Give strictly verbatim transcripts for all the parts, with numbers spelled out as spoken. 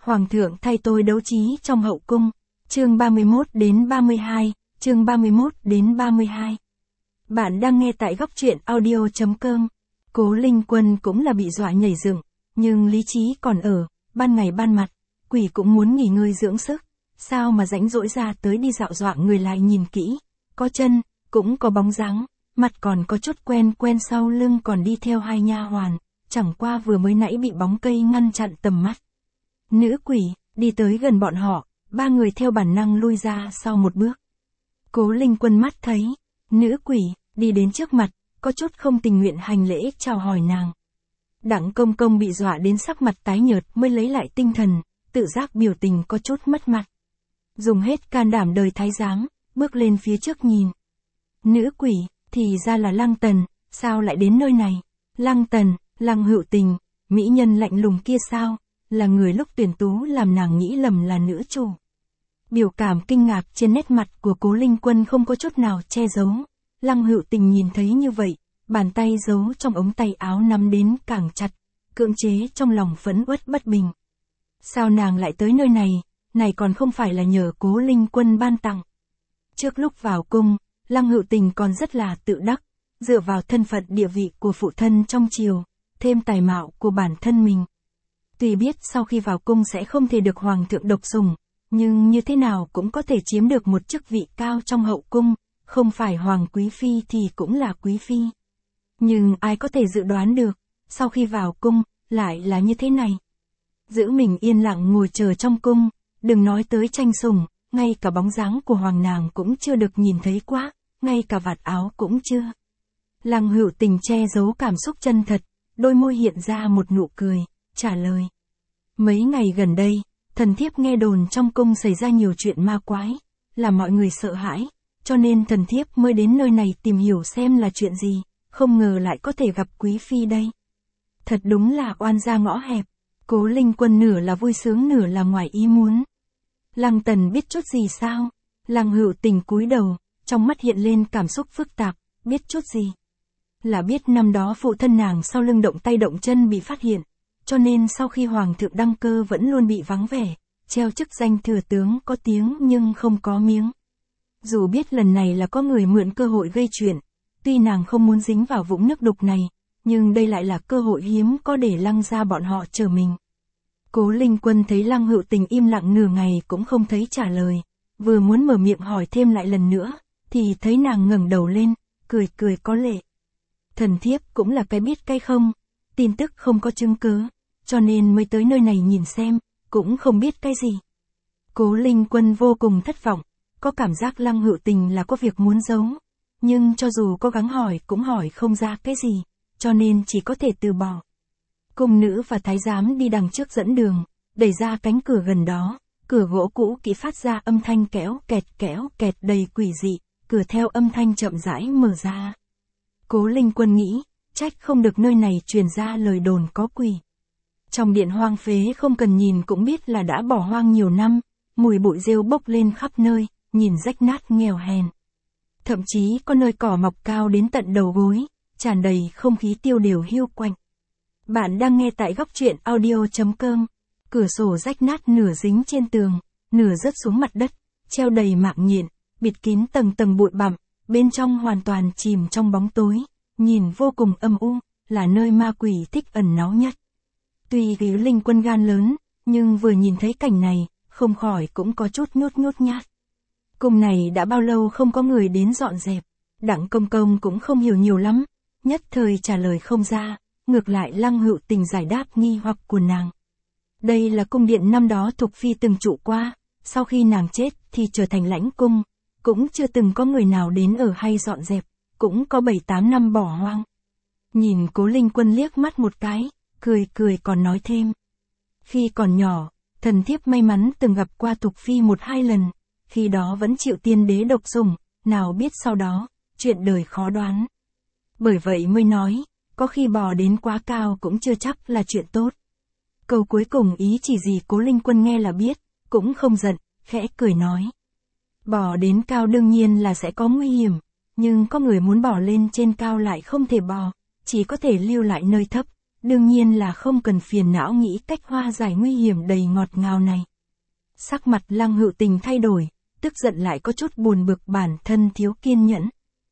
Hoàng thượng thay tôi đấu trí trong hậu cung. Chương ba mươi mốt đến ba mươi hai, chương ba mươi mốt đến ba mươi hai. Bạn đang nghe tại góc truyện audio chấm com. Cố Linh Quân cũng là bị dọa nhảy dựng, nhưng lý trí còn ở, ban ngày ban mặt, quỷ cũng muốn nghỉ ngơi dưỡng sức, sao mà rãnh rỗi ra tới đi dạo dọa người lại nhìn kỹ, có chân, cũng có bóng dáng, mặt còn có chút quen quen, sau lưng còn đi theo hai nha hoàn, chẳng qua vừa mới nãy bị bóng cây ngăn chặn tầm mắt. Nữ quỷ, đi tới gần bọn họ, ba người theo bản năng lui ra sau một bước. Cố Linh Quân mắt thấy, nữ quỷ, đi đến trước mặt, có chút không tình nguyện hành lễ chào hỏi nàng. Đặng Công Công bị dọa đến sắc mặt tái nhợt mới lấy lại tinh thần, tự giác biểu tình có chút mất mặt. Dùng hết can đảm đời thái giám, bước lên phía trước nhìn. Nữ quỷ, thì ra là Lăng Tần, sao lại đến nơi này? Lăng Tần, Lăng Hữu Tình, mỹ nhân lạnh lùng kia sao? Là người lúc tuyển tú làm nàng nghĩ lầm là nữ chủ. Biểu cảm kinh ngạc trên nét mặt của Cố Linh Quân không có chút nào che giấu. Lăng Hữu Tình nhìn thấy như vậy, bàn tay giấu trong ống tay áo nắm đến càng chặt, cưỡng chế trong lòng phẫn uất bất bình. Sao nàng lại tới nơi này, này còn không phải là nhờ Cố Linh Quân ban tặng. Trước lúc vào cung, Lăng Hữu Tình còn rất là tự đắc, dựa vào thân phận địa vị của phụ thân trong triều, thêm tài mạo của bản thân mình. Tuy biết sau khi vào cung sẽ không thể được hoàng thượng độc sủng, nhưng như thế nào cũng có thể chiếm được một chức vị cao trong hậu cung, không phải hoàng quý phi thì cũng là quý phi. Nhưng ai có thể dự đoán được, sau khi vào cung, lại là như thế này. Giữ mình yên lặng ngồi chờ trong cung, đừng nói tới tranh sủng, ngay cả bóng dáng của hoàng nàng cũng chưa được nhìn thấy quá, ngay cả vạt áo cũng chưa. Lăng Hữu Tình che giấu cảm xúc chân thật, đôi môi hiện ra một nụ cười, trả lời. Mấy ngày gần đây, thần thiếp nghe đồn trong cung xảy ra nhiều chuyện ma quái, làm mọi người sợ hãi, cho nên thần thiếp mới đến nơi này tìm hiểu xem là chuyện gì, không ngờ lại có thể gặp quý phi đây. Thật đúng là oan gia ngõ hẹp. Cố Linh Quân nửa là vui sướng nửa là ngoài ý muốn. Lăng Tần biết chút gì sao? Lăng Hữu Tình cúi đầu, trong mắt hiện lên cảm xúc phức tạp, biết chút gì? Là biết năm đó phụ thân nàng sau lưng động tay động chân bị phát hiện, cho nên sau khi hoàng thượng đăng cơ vẫn luôn bị vắng vẻ, treo chức danh thừa tướng có tiếng nhưng không có miếng. Dù biết lần này là có người mượn cơ hội gây chuyện, tuy nàng không muốn dính vào vũng nước đục này, nhưng đây lại là cơ hội hiếm có để Lăng gia bọn họ chờ mình. Cố Linh Quân thấy Lăng Hữu Tình im lặng nửa ngày cũng không thấy trả lời, vừa muốn mở miệng hỏi thêm lại lần nữa, thì thấy nàng ngẩng đầu lên, cười cười có lệ. Thần thiếp cũng là cái biết cái không, tin tức không có chứng cứ, cho nên mới tới nơi này nhìn xem, cũng không biết cái gì. Cố Linh Quân vô cùng thất vọng, có cảm giác Lăng Hữu Tình là có việc muốn giấu, nhưng cho dù có gắng hỏi cũng hỏi không ra cái gì, cho nên chỉ có thể từ bỏ. Cung nữ và thái giám đi đằng trước dẫn đường, đẩy ra cánh cửa gần đó, cửa gỗ cũ kỹ phát ra âm thanh kéo kẹt kéo kẹt đầy quỷ dị, cửa theo âm thanh chậm rãi mở ra. Cố Linh Quân nghĩ, trách không được nơi này truyền ra lời đồn có quỷ. Trong điện hoang phế không cần nhìn cũng biết là đã bỏ hoang nhiều năm, mùi bụi rêu bốc lên khắp nơi, nhìn rách nát nghèo hèn. Thậm chí có nơi cỏ mọc cao đến tận đầu gối, tràn đầy không khí tiêu điều hiu quạnh. Bạn đang nghe tại góc truyện audio chấm com. Cửa sổ rách nát nửa dính trên tường, nửa rớt xuống mặt đất, treo đầy mạng nhện, bịt kín tầng tầng bụi bặm, bên trong hoàn toàn chìm trong bóng tối, nhìn vô cùng âm u, là nơi ma quỷ thích ẩn náu nhất. Tuy Cố Linh Quân gan lớn, nhưng vừa nhìn thấy cảnh này, không khỏi cũng có chút nhút nhút nhát. Cung này đã bao lâu không có người đến dọn dẹp, Đặng Công Công cũng không hiểu nhiều lắm, nhất thời trả lời không ra, ngược lại Lăng Hữu Tình giải đáp nghi hoặc của nàng. Đây là cung điện năm đó Thục Phi từng trụ qua, sau khi nàng chết thì trở thành lãnh cung, cũng chưa từng có người nào đến ở hay dọn dẹp, cũng có bảy tám năm bỏ hoang. Nhìn Cố Linh Quân liếc mắt một cái, cười cười còn nói thêm. Khi còn nhỏ, thần thiếp may mắn từng gặp qua Thục Phi một hai lần, khi đó vẫn chịu tiên đế độc sủng, nào biết sau đó, chuyện đời khó đoán. Bởi vậy mới nói, có khi bò đến quá cao cũng chưa chắc là chuyện tốt. Câu cuối cùng ý chỉ gì Cố Linh Quân nghe là biết, cũng không giận, khẽ cười nói. Bò đến cao đương nhiên là sẽ có nguy hiểm, nhưng có người muốn bò lên trên cao lại không thể bò, chỉ có thể lưu lại nơi thấp, đương nhiên là không cần phiền não nghĩ cách hóa giải nguy hiểm đầy ngọt ngào này. Sắc mặt Lăng Hữu Tình thay đổi, tức giận lại có chút buồn bực bản thân thiếu kiên nhẫn.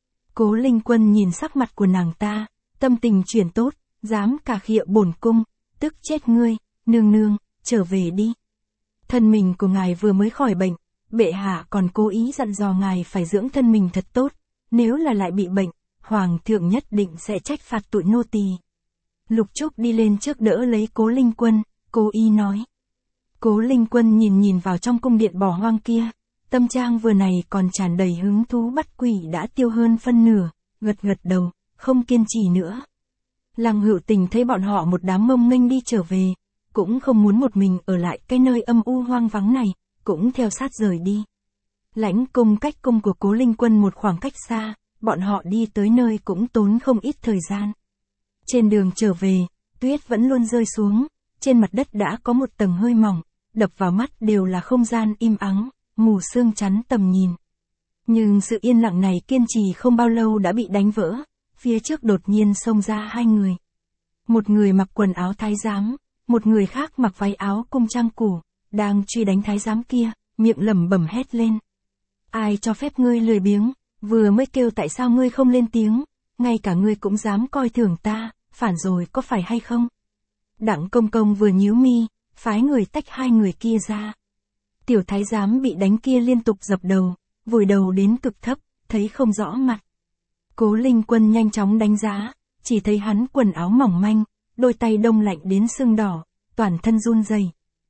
Cố Linh Quân nhìn sắc mặt của nàng ta, tâm tình chuyển tốt, dám cà khịa bổn cung, tức chết ngươi, nương nương, trở về đi. Thân mình của ngài vừa mới khỏi bệnh, bệ hạ còn cố ý dặn dò ngài phải dưỡng thân mình thật tốt, nếu là lại bị bệnh, hoàng thượng nhất định sẽ trách phạt tụi nô tỳ. Lục Trúc đi lên trước đỡ lấy Cố Linh Quân, cố ý nói. Cố Linh Quân nhìn nhìn vào trong cung điện bỏ hoang kia, tâm trạng vừa này còn tràn đầy hứng thú bắt quỷ đã tiêu hơn phân nửa, gật gật đầu, không kiên trì nữa. Lăng Hữu Tình thấy bọn họ một đám mông nghênh đi trở về, cũng không muốn một mình ở lại cái nơi âm u hoang vắng này, cũng theo sát rời đi. Lãnh cung cách cung của Cố Linh Quân một khoảng cách xa, bọn họ đi tới nơi cũng tốn không ít thời gian. Trên đường trở về, tuyết vẫn luôn rơi xuống, trên mặt đất đã có một tầng hơi mỏng, đập vào mắt đều là không gian im ắng, mù sương chắn tầm nhìn. Nhưng sự yên lặng này kiên trì không bao lâu đã bị đánh vỡ, phía trước đột nhiên xông ra hai người. Một người mặc quần áo thái giám, một người khác mặc váy áo cung trang củ, đang truy đánh thái giám kia, miệng lẩm bẩm hét lên. Ai cho phép ngươi lười biếng, vừa mới kêu tại sao ngươi không lên tiếng, ngay cả ngươi cũng dám coi thường ta, phản rồi có phải hay không? Đặng Công Công vừa nhíu mi, phái người tách hai người kia ra. Tiểu thái giám bị đánh kia liên tục dập đầu, vùi đầu đến cực thấp, thấy không rõ mặt. Cố Linh Quân nhanh chóng đánh giá, chỉ thấy hắn quần áo mỏng manh, đôi tay đông lạnh đến sưng đỏ, toàn thân run rẩy.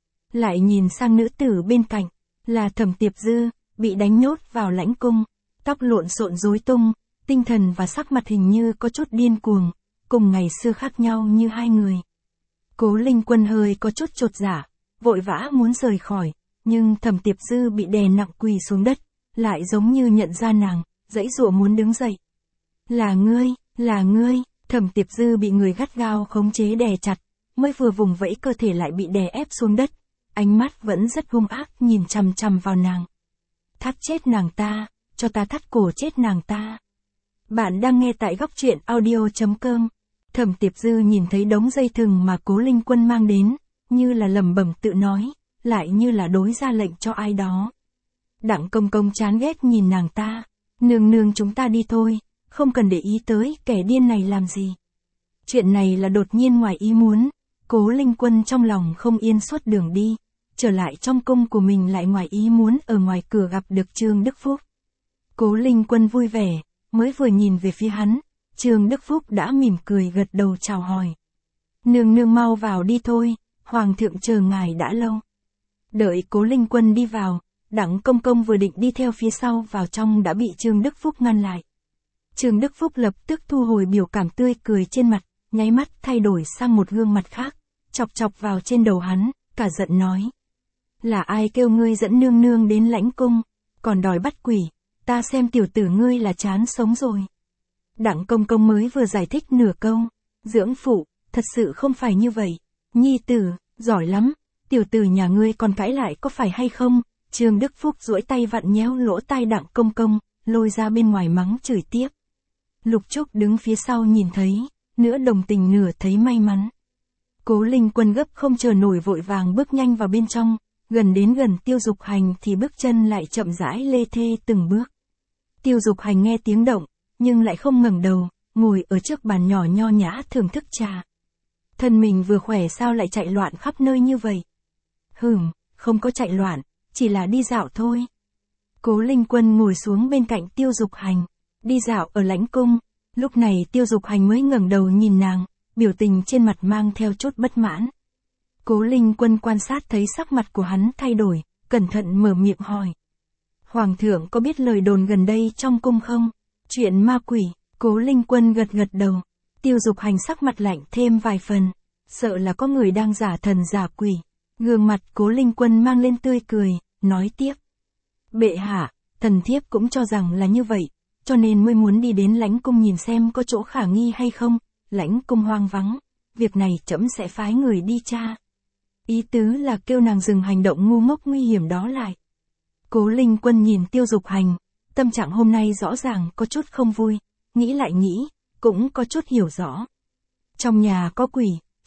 Lại nhìn sang nữ tử bên cạnh, là Thẩm Tiệp Dư, bị đánh nhốt vào lãnh cung, tóc lộn xộn rối tung, tinh thần và sắc mặt hình như có chút điên cuồng, cùng ngày xưa khác nhau như hai người. Cố Linh Quân hơi có chút chột dạ, vội vã muốn rời khỏi, nhưng Thẩm Tiệp Dư bị đè nặng quỳ xuống đất, lại giống như nhận ra nàng, giãy giụa muốn đứng dậy. Là ngươi, là ngươi, Thẩm Tiệp Dư bị người gắt gao khống chế đè chặt, mới vừa vùng vẫy cơ thể lại bị đè ép xuống đất, ánh mắt vẫn rất hung ác nhìn chằm chằm vào nàng. Thắt chết nàng ta, cho ta thắt cổ chết nàng ta. Bạn đang nghe tại góc truyện audio chấm com. Thẩm Tiệp Dư nhìn thấy đống dây thừng mà Cố Linh Quân mang đến, như là lẩm bẩm tự nói, lại như là đối ra lệnh cho ai đó. Đặng Công Công chán ghét nhìn nàng ta, nương nương chúng ta đi thôi, không cần để ý tới kẻ điên này làm gì. Chuyện này là đột nhiên ngoài ý muốn, Cố Linh Quân trong lòng không yên suốt đường đi, trở lại trong cung của mình lại ngoài ý muốn ở ngoài cửa gặp được Trương Đức Phúc. Cố Linh Quân vui vẻ, mới vừa nhìn về phía hắn, Trương Đức Phúc đã mỉm cười gật đầu chào hỏi. Nương nương mau vào đi thôi, Hoàng thượng chờ ngài đã lâu. Đợi Cố Linh Quân đi vào, Đặng Công Công vừa định đi theo phía sau vào trong đã bị Trương Đức Phúc ngăn lại. Trương Đức Phúc lập tức thu hồi biểu cảm tươi cười trên mặt, nháy mắt thay đổi sang một gương mặt khác, chọc chọc vào trên đầu hắn, cả giận nói. Là ai kêu ngươi dẫn nương nương đến lãnh cung, còn đòi bắt quỷ, ta xem tiểu tử ngươi là chán sống rồi. Đặng Công Công mới vừa giải thích nửa câu, dưỡng phụ, thật sự không phải như vậy, nhi tử, giỏi lắm, tiểu tử nhà ngươi còn cãi lại có phải hay không? Trương Đức Phúc duỗi tay vặn nhéo lỗ tai Đặng Công Công, lôi ra bên ngoài mắng chửi tiếp. Lục Trúc đứng phía sau nhìn thấy, nửa đồng tình nửa thấy may mắn. Cố Linh Quân gấp không chờ nổi vội vàng bước nhanh vào bên trong, gần đến gần Tiêu Dục Hành thì bước chân lại chậm rãi lê thê từng bước. Tiêu Dục Hành nghe tiếng động, nhưng lại không ngẩng đầu, ngồi ở trước bàn nhỏ nho nhã thưởng thức trà. Thân mình vừa khỏe sao lại chạy loạn khắp nơi như vậy? Hừm, không có chạy loạn, chỉ là đi dạo thôi. Cố Linh Quân ngồi xuống bên cạnh Tiêu Dục Hành, đi dạo ở lãnh cung. Lúc này Tiêu Dục Hành mới ngẩng đầu nhìn nàng, biểu tình trên mặt mang theo chút bất mãn. Cố Linh Quân quan sát thấy sắc mặt của hắn thay đổi, cẩn thận mở miệng hỏi. Hoàng thượng có biết lời đồn gần đây trong cung không? Chuyện ma quỷ. Cố Linh Quân gật gật đầu. Tiêu Dục Hành sắc mặt lạnh thêm vài phần, sợ là có người đang giả thần giả quỷ. Gương mặt Cố Linh Quân mang lên tươi cười, nói tiếp. Bệ hạ, thần thiếp cũng cho rằng là như vậy, cho nên mới muốn đi đến lãnh cung nhìn xem có chỗ khả nghi hay không. Lãnh cung hoang vắng, việc này trẫm sẽ phái người đi tra. Ý tứ là kêu nàng dừng hành động ngu ngốc nguy hiểm đó lại. Cố Linh Quân nhìn Tiêu Dục Hành, tâm trạng hôm nay rõ ràng có chút không vui, nghĩ lại nghĩ, cũng có chút hiểu rõ. Trong nhà có quỷ,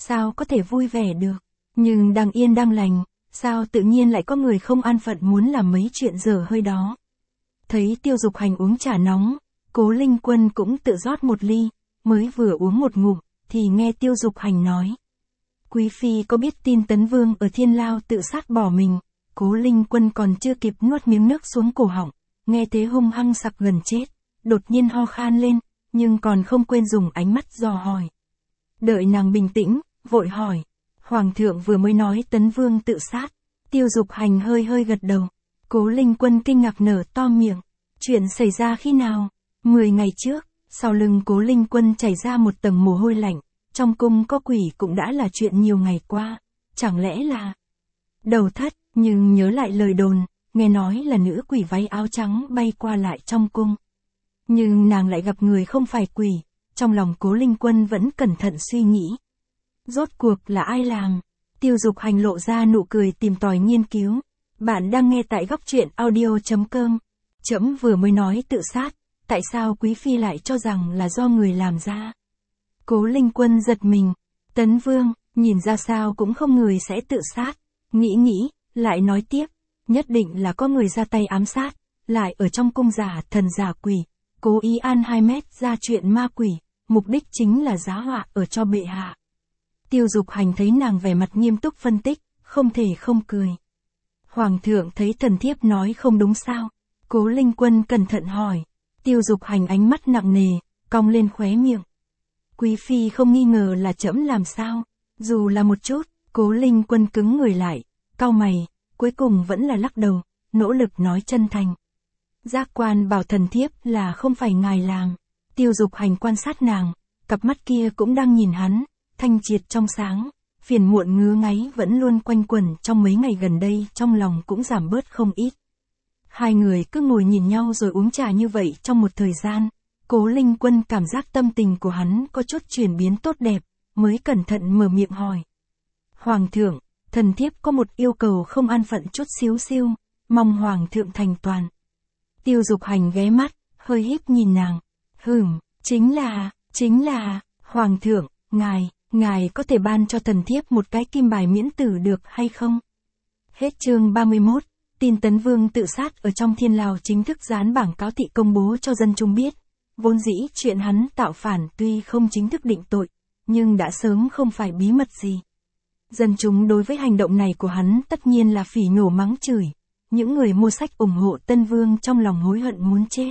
sao có thể vui vẻ được. Nhưng đang yên đang lành, sao tự nhiên lại có người không an phận muốn làm mấy chuyện dở hơi đó. Thấy Tiêu Dục Hành uống trà nóng, Cố Linh Quân cũng tự rót một ly, mới vừa uống một ngụm, thì nghe Tiêu Dục Hành nói. Quý phi có biết tin Tấn Vương ở Thiên Lao tự sát bỏ mình? Cố Linh Quân còn chưa kịp nuốt miếng nước xuống cổ họng, nghe thế hung hăng sặc gần chết, đột nhiên ho khan lên, nhưng còn không quên dùng ánh mắt dò hỏi. Đợi nàng bình tĩnh, vội hỏi. Hoàng thượng vừa mới nói Tấn Vương tự sát. Tiêu Dục Hành hơi hơi gật đầu. Cố Linh Quân kinh ngạc nở to miệng. Chuyện xảy ra khi nào? Mười ngày trước, sau lưng Cố Linh Quân chảy ra một tầng mồ hôi lạnh. Trong cung có quỷ cũng đã là chuyện nhiều ngày qua. Chẳng lẽ là đầu thất, nhưng nhớ lại lời đồn, nghe nói là nữ quỷ váy áo trắng bay qua lại trong cung. Nhưng nàng lại gặp người không phải quỷ. Trong lòng Cố Linh Quân vẫn cẩn thận suy nghĩ. Rốt cuộc là ai làm? Tiêu Dục Hành lộ ra nụ cười tìm tòi nghiên cứu. Bạn đang nghe tại góc truyện audio chấm com. Trẫm vừa mới nói tự sát, tại sao quý phi lại cho rằng là do người làm ra? Cố Linh Quân giật mình. Tấn Vương, nhìn ra sao cũng không người sẽ tự sát. Nghĩ nghĩ, lại nói tiếp. Nhất định là có người ra tay ám sát, lại ở trong cung giả thần giả quỷ, cố ý an hai mét ra chuyện ma quỷ, mục đích chính là giá họa ở cho bệ hạ. Tiêu Dục Hành thấy nàng vẻ mặt nghiêm túc phân tích, không thể không cười. Hoàng thượng thấy thần thiếp nói không đúng sao? Cố Linh Quân cẩn thận hỏi. Tiêu Dục Hành ánh mắt nặng nề, cong lên khóe miệng. Quý phi không nghi ngờ là trẫm làm sao? Dù là một chút, Cố Linh Quân cứng người lại, cau mày, cuối cùng vẫn là lắc đầu, nỗ lực nói chân thành. Giác quan bảo thần thiếp là không phải ngài làm. Tiêu Dục Hành quan sát nàng, cặp mắt kia cũng đang nhìn hắn, thanh triệt trong sáng, phiền muộn ngứa ngáy vẫn luôn quanh quẩn trong mấy ngày gần đây, trong lòng cũng giảm bớt không ít. Hai người cứ ngồi nhìn nhau rồi uống trà như vậy trong một thời gian, Cố Linh Quân cảm giác tâm tình của hắn có chút chuyển biến tốt đẹp, mới cẩn thận mở miệng hỏi. Hoàng thượng, thần thiếp có một yêu cầu không an phận chút xíu xiu, mong Hoàng thượng thành toàn. Tiêu Dục Hành ghé mắt, hơi híp nhìn nàng. Hừm, chính là, chính là, Hoàng thượng, ngài, ngài có thể ban cho thần thiếp một cái kim bài miễn tử được hay không? Hết chương ba mươi mốt, tin Tấn Vương tự sát ở trong Thiên Lao chính thức dán bảng cáo thị công bố cho dân chúng biết. Vốn dĩ chuyện hắn tạo phản tuy không chính thức định tội, nhưng đã sớm không phải bí mật gì. Dân chúng đối với hành động này của hắn tất nhiên là phỉ nhổ mắng chửi. Những người mua sách ủng hộ Tân Vương trong lòng hối hận muốn chết.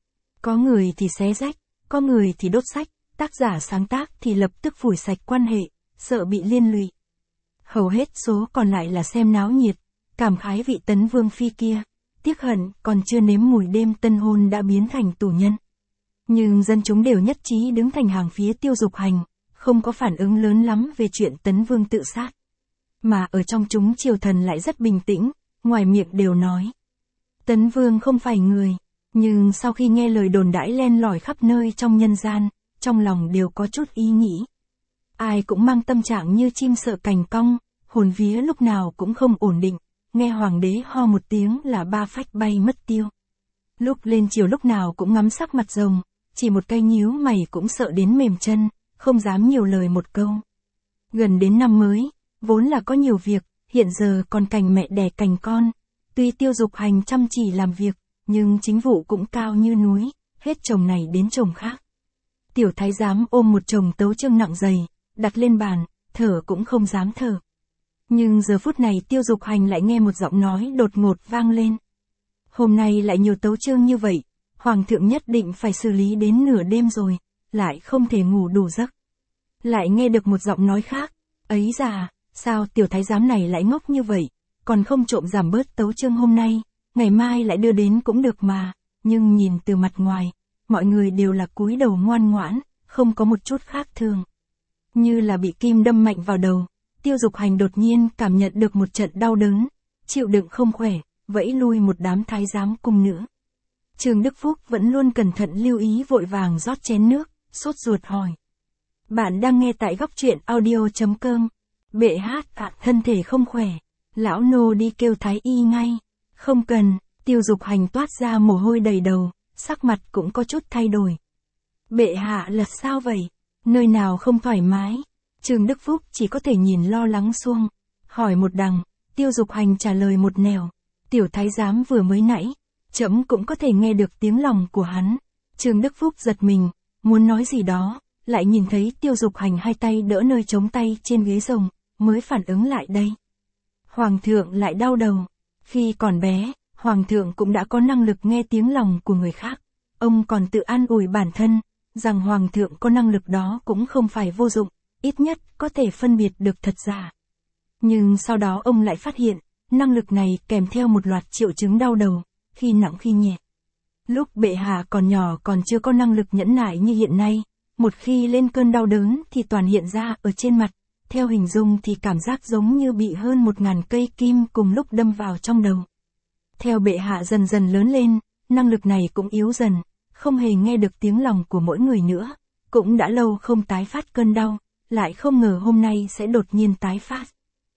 Có người thì xé rách, có người thì đốt sách, tác giả sáng tác thì lập tức phủi sạch quan hệ, sợ bị liên lụy. Hầu hết số còn lại là xem náo nhiệt, cảm khái vị Tấn Vương phi kia, tiếc hận còn chưa nếm mùi đêm tân hôn đã biến thành tù nhân. Nhưng dân chúng đều nhất trí đứng thành hàng phía Tiêu Dục Hành, không có phản ứng lớn lắm về chuyện Tấn Vương tự sát. Mà ở trong chúng triều thần lại rất bình tĩnh, ngoài miệng đều nói. Tấn Vương không phải người, nhưng sau khi nghe lời đồn đãi len lỏi khắp nơi trong nhân gian, trong lòng đều có chút ý nghĩ. Ai cũng mang tâm trạng như chim sợ cành cong, hồn vía lúc nào cũng không ổn định, nghe hoàng đế ho một tiếng là ba phách bay mất tiêu. Lúc lên chiều lúc nào cũng ngắm sắc mặt rồng, chỉ một cây nhíu mày cũng sợ đến mềm chân, không dám nhiều lời một câu. Gần đến năm mới, vốn là có nhiều việc, hiện giờ còn cành mẹ đẻ cành con. Tuy Tiêu Dục Hành chăm chỉ làm việc, nhưng chính vụ cũng cao như núi, hết chồng này đến chồng khác. Tiểu thái giám ôm một chồng tấu chương nặng dày, đặt lên bàn, thở cũng không dám thở. Nhưng giờ phút này Tiêu Dục Hành lại nghe một giọng nói đột ngột vang lên. Hôm nay lại nhiều tấu chương như vậy, Hoàng thượng nhất định phải xử lý đến nửa đêm rồi, lại không thể ngủ đủ giấc. Lại nghe được một giọng nói khác, ấy già, sao tiểu thái giám này lại ngốc như vậy, còn không trộm giảm bớt tấu chương hôm nay, ngày mai lại đưa đến cũng được mà, nhưng nhìn từ mặt ngoài, mọi người đều là cúi đầu ngoan ngoãn, không có một chút khác thường. Như là bị kim đâm mạnh vào đầu, Tiêu Dục Hành đột nhiên cảm nhận được một trận đau đớn, chịu đựng không khỏe, vẫy lui một đám thái giám cung nữ. Trương Đức Phúc vẫn luôn cẩn thận lưu ý vội vàng rót chén nước, sốt ruột hỏi. Bạn đang nghe tại góc truyện audio chấm com. Bệ hát ạ, à, thân thể không khỏe. Lão nô đi kêu thái y ngay. Không cần, Tiêu Dục Hành toát ra mồ hôi đầy đầu, sắc mặt cũng có chút thay đổi. Bệ hạ là sao vậy? Nơi nào không thoải mái? Trương Đức Phúc chỉ có thể nhìn lo lắng xuông, hỏi một đằng, Tiêu Dục Hành trả lời một nẻo. Tiểu thái giám vừa mới nãy, trẫm cũng có thể nghe được tiếng lòng của hắn. Trương Đức Phúc giật mình, muốn nói gì đó, lại nhìn thấy Tiêu Dục Hành hai tay đỡ nơi chống tay trên ghế rồng, mới phản ứng lại đây. Hoàng thượng lại đau đầu. Khi còn bé, Hoàng thượng cũng đã có năng lực nghe tiếng lòng của người khác. Ông còn tự an ủi bản thân, rằng Hoàng thượng có năng lực đó cũng không phải vô dụng, ít nhất có thể phân biệt được thật giả. Nhưng sau đó ông lại phát hiện, năng lực này kèm theo một loạt triệu chứng đau đầu, khi nặng khi nhẹ. Lúc bệ hạ còn nhỏ còn chưa có năng lực nhẫn nại như hiện nay, một khi lên cơn đau đớn thì toàn hiện ra ở trên mặt, theo hình dung thì cảm giác giống như bị hơn một ngàn cây kim cùng lúc đâm vào trong đầu. Theo bệ hạ dần dần lớn lên, năng lực này cũng yếu dần, không hề nghe được tiếng lòng của mỗi người nữa, cũng đã lâu không tái phát cơn đau, lại không ngờ hôm nay sẽ đột nhiên tái phát.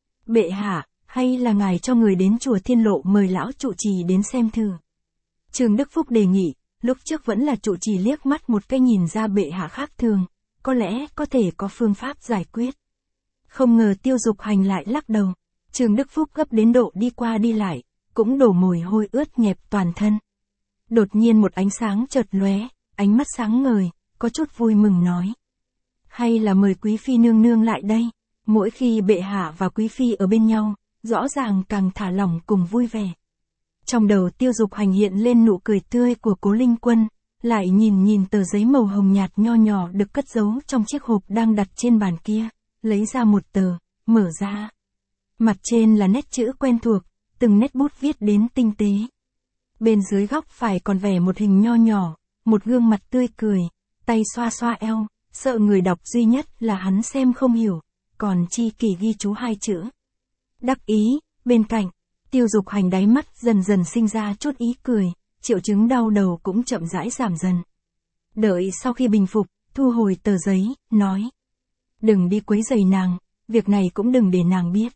Bệ hạ, hay là ngài cho người đến chùa Thiên Lộ mời lão trụ trì đến xem thử. Trương Đức Phúc đề nghị, lúc trước vẫn là trụ trì liếc mắt một cái nhìn ra bệ hạ khác thường, có lẽ có thể có phương pháp giải quyết. Không ngờ Tiêu Dục Hành lại lắc đầu, Trương Đức Phúc gấp đến độ đi qua đi lại, cũng đổ mồ hôi ướt nhẹp toàn thân. Đột nhiên một ánh sáng chợt lóe, ánh mắt sáng ngời, có chút vui mừng nói. Hay là mời quý phi nương nương lại đây, mỗi khi bệ hạ và quý phi ở bên nhau, rõ ràng càng thả lỏng cùng vui vẻ. Trong đầu Tiêu Dục Hành hiện lên nụ cười tươi của Cố Linh Quân, lại nhìn nhìn tờ giấy màu hồng nhạt nho nhỏ được cất giấu trong chiếc hộp đang đặt trên bàn kia, lấy ra một tờ, mở ra. Mặt trên là nét chữ quen thuộc, từng nét bút viết đến tinh tế. Bên dưới góc phải còn vẽ một hình nho nhỏ, một gương mặt tươi cười, tay xoa xoa eo, sợ người đọc duy nhất là hắn xem không hiểu, còn chi kỷ ghi chú hai chữ. Đắc ý, bên cạnh, Tiêu Dục Hành đáy mắt dần dần sinh ra chút ý cười, triệu chứng đau đầu cũng chậm rãi giảm dần. Đợi sau khi bình phục, thu hồi tờ giấy, nói. Đừng đi quấy rầy nàng, việc này cũng đừng để nàng biết.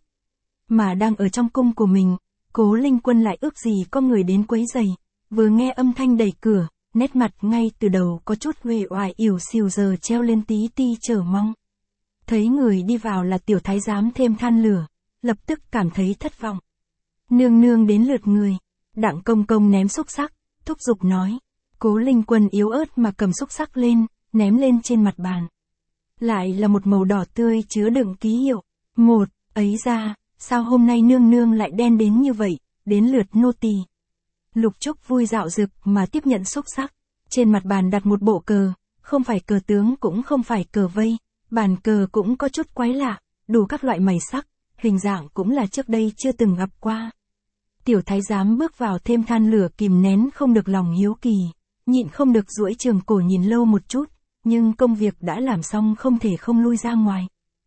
Mà đang ở trong cung của mình, Cố Linh Quân lại ước gì có người đến quấy rầy, vừa nghe âm thanh đẩy cửa, nét mặt ngay từ đầu có chút uể oải ỉu xìu giờ treo lên tí ti chờ mong. Thấy người đi vào là tiểu thái giám thêm than lửa, lập tức cảm thấy thất vọng. Nương nương đến lượt người, Đặng Công Công ném xúc xắc, thúc giục nói. Cố Linh Quân yếu ớt mà cầm xúc xắc lên, ném lên trên mặt bàn. Lại là một màu đỏ tươi chứa đựng ký hiệu. Một, ấy ra, sao hôm nay nương nương lại đen đến như vậy, đến lượt nô tỳ. Lục Trúc vui dạo dực mà tiếp nhận xúc xắc. Trên mặt bàn đặt một bộ cờ, không phải cờ tướng cũng không phải cờ vây, bàn cờ cũng có chút quái lạ, đủ các loại màu sắc, hình dạng cũng là trước đây chưa từng gặp qua. Tiểu thái giám bước vào thêm than lửa kìm nén không được lòng hiếu kỳ, nhịn không được duỗi trường cổ nhìn lâu một chút, nhưng công việc đã làm xong không thể không lui ra ngoài.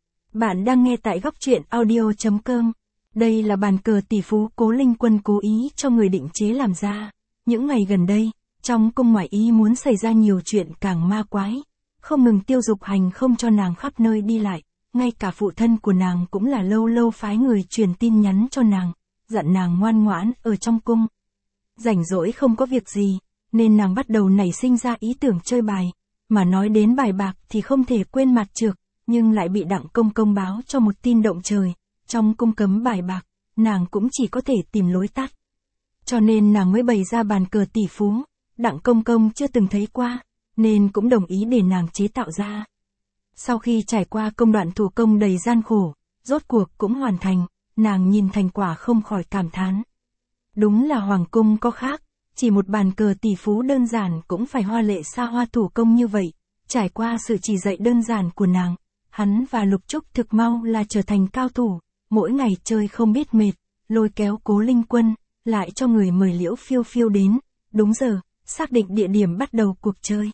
Bạn đang nghe tại góc truyện audio chấm com. Đây là bàn cờ tỷ phú Cố Linh Quân cố ý cho người định chế làm ra. Những ngày gần đây, trong cung ngoại ý muốn xảy ra nhiều chuyện càng ma quái. Không ngừng Tiêu Dục Hành không cho nàng khắp nơi đi lại, ngay cả phụ thân của nàng cũng là lâu lâu phái người truyền tin nhắn cho nàng, dặn nàng ngoan ngoãn ở trong cung. Rảnh rỗi không có việc gì, nên nàng bắt đầu nảy sinh ra ý tưởng chơi bài, mà nói đến bài bạc thì không thể quên mặt trược, nhưng lại bị Đặng Công Công báo cho một tin động trời, trong cung cấm bài bạc, nàng cũng chỉ có thể tìm lối tắt. Cho nên nàng mới bày ra bàn cờ tỷ phú, Đặng Công Công chưa từng thấy qua, nên cũng đồng ý để nàng chế tạo ra. Sau khi trải qua công đoạn thủ công đầy gian khổ, rốt cuộc cũng hoàn thành, nàng nhìn thành quả không khỏi cảm thán. Đúng là hoàng cung có khác, chỉ một bàn cờ tỷ phú đơn giản cũng phải hoa lệ xa hoa thủ công như vậy. Trải qua sự chỉ dạy đơn giản của nàng, hắn và Lục Trúc thực mau là trở thành cao thủ, mỗi ngày chơi không biết mệt, lôi kéo Cố Linh Quân, lại cho người mời Liễu Phiêu Phiêu đến, đúng giờ, xác định địa điểm bắt đầu cuộc chơi.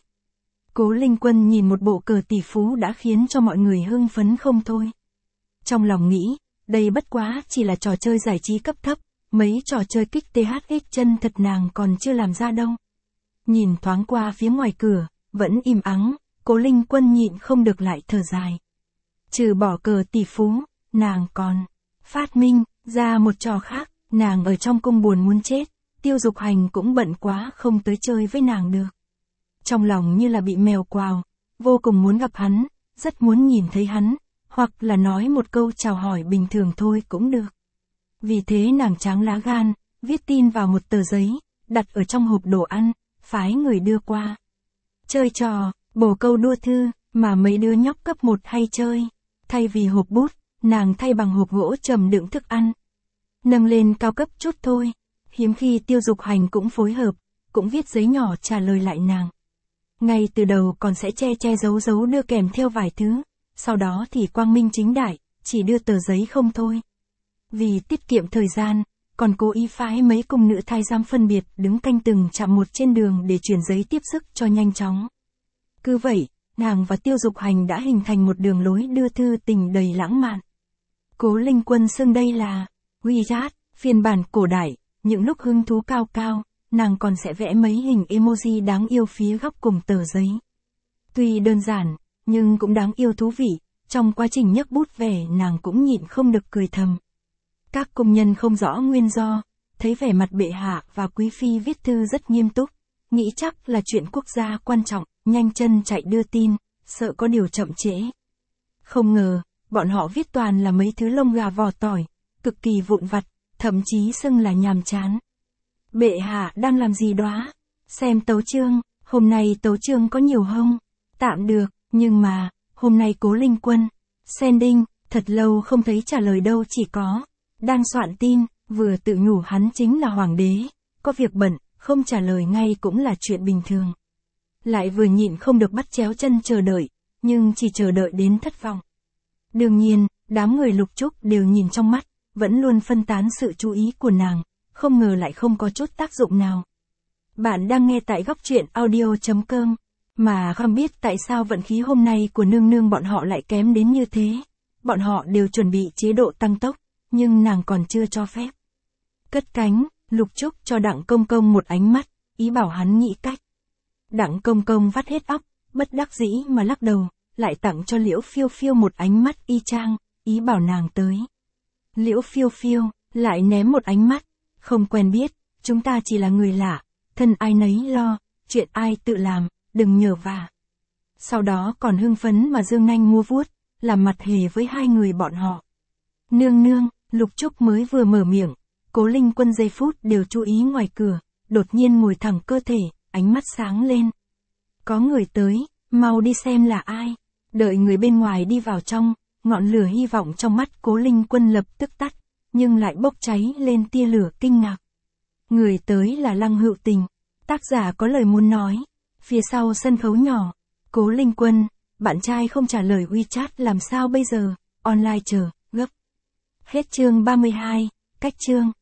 Cố Linh Quân nhìn một bộ cờ tỷ phú đã khiến cho mọi người hưng phấn không thôi. Trong lòng nghĩ, đây bất quá chỉ là trò chơi giải trí cấp thấp, mấy trò chơi kích tê hát ích chân thật nàng còn chưa làm ra đâu. Nhìn thoáng qua phía ngoài cửa, vẫn im ắng, Cố Linh Quân nhịn không được lại thở dài. Trừ bỏ cờ tỷ phú, nàng còn phát minh ra một trò khác, nàng ở trong cung buồn muốn chết, Tiêu Dục Hành cũng bận quá không tới chơi với nàng được. Trong lòng như là bị mèo quào, vô cùng muốn gặp hắn, rất muốn nhìn thấy hắn, hoặc là nói một câu chào hỏi bình thường thôi cũng được. Vì thế nàng tráng lá gan, viết tin vào một tờ giấy, đặt ở trong hộp đồ ăn, phái người đưa qua. Chơi trò, bồ câu đua thư, mà mấy đứa nhóc cấp một hay chơi. Thay vì hộp bút, nàng thay bằng hộp gỗ trầm đựng thức ăn. Nâng lên cao cấp chút thôi. Hiếm khi Tiêu Dục Hành cũng phối hợp, cũng viết giấy nhỏ trả lời lại nàng. Ngay từ đầu còn sẽ che che giấu giấu đưa kèm theo vài thứ, sau đó thì quang minh chính đại, chỉ đưa tờ giấy không thôi. Vì tiết kiệm thời gian, còn cố ý phái mấy cung nữ thái giám phân biệt đứng canh từng chạm một trên đường để chuyển giấy tiếp sức cho nhanh chóng. Cứ vậy, nàng và Tiêu Dục Hành đã hình thành một đường lối đưa thư tình đầy lãng mạn. Cố Linh Quân xưng đây là WeChat, phiên bản cổ đại, những lúc hứng thú cao cao, nàng còn sẽ vẽ mấy hình emoji đáng yêu phía góc cùng tờ giấy. Tuy đơn giản, nhưng cũng đáng yêu thú vị, trong quá trình nhấc bút vẽ nàng cũng nhịn không được cười thầm. Các công nhân không rõ nguyên do, thấy vẻ mặt bệ hạ và quý phi viết thư rất nghiêm túc, nghĩ chắc là chuyện quốc gia quan trọng, nhanh chân chạy đưa tin, sợ có điều chậm trễ. Không ngờ, bọn họ viết toàn là mấy thứ lông gà vỏ tỏi, cực kỳ vụn vặt, thậm chí xưng là nhàm chán. Bệ hạ đang làm gì đó? Xem tấu chương, hôm nay tấu chương có nhiều không? Tạm được, nhưng mà, hôm nay Cố Linh Quân, sending, thật lâu không thấy trả lời đâu, chỉ có, đang soạn tin, vừa tự nhủ hắn chính là hoàng đế, có việc bận, không trả lời ngay cũng là chuyện bình thường. Lại vừa nhịn không được bắt chéo chân chờ đợi, nhưng chỉ chờ đợi đến thất vọng. Đương nhiên, đám người Lục Trúc đều nhìn trong mắt, vẫn luôn phân tán sự chú ý của nàng, không ngờ lại không có chút tác dụng nào. Bạn đang nghe tại góc truyện audio chấm com, mà không biết tại sao vận khí hôm nay của nương nương bọn họ lại kém đến như thế. Bọn họ đều chuẩn bị chế độ tăng tốc, nhưng nàng còn chưa cho phép. Cất cánh, Lục Trúc cho Đặng Công Công một ánh mắt, ý bảo hắn nghĩ cách. Đặng Công Công vắt hết óc, bất đắc dĩ mà lắc đầu, lại tặng cho Liễu Phiêu Phiêu một ánh mắt y chang, ý bảo nàng tới. Liễu Phiêu Phiêu, lại ném một ánh mắt, không quen biết, chúng ta chỉ là người lạ, thân ai nấy lo, chuyện ai tự làm, đừng nhờ vả. Sau đó còn hưng phấn mà giương nanh múa vuốt, làm mặt hề với hai người bọn họ. Nương nương, Lục Trúc mới vừa mở miệng, Cố Linh Quân giây phút đều chú ý ngoài cửa, đột nhiên ngồi thẳng cơ thể, ánh mắt sáng lên. Có người tới, mau đi xem là ai. Đợi người bên ngoài đi vào trong, ngọn lửa hy vọng trong mắt Cố Linh Quân lập tức tắt, nhưng lại bốc cháy lên tia lửa kinh ngạc. Người tới là Lăng Hữu Tình, tác giả có lời muốn nói. Phía sau sân khấu nhỏ, Cố Linh Quân, bạn trai không trả lời WeChat làm sao bây giờ, online chờ, gấp. Hết chương ba mươi hai, cách chương.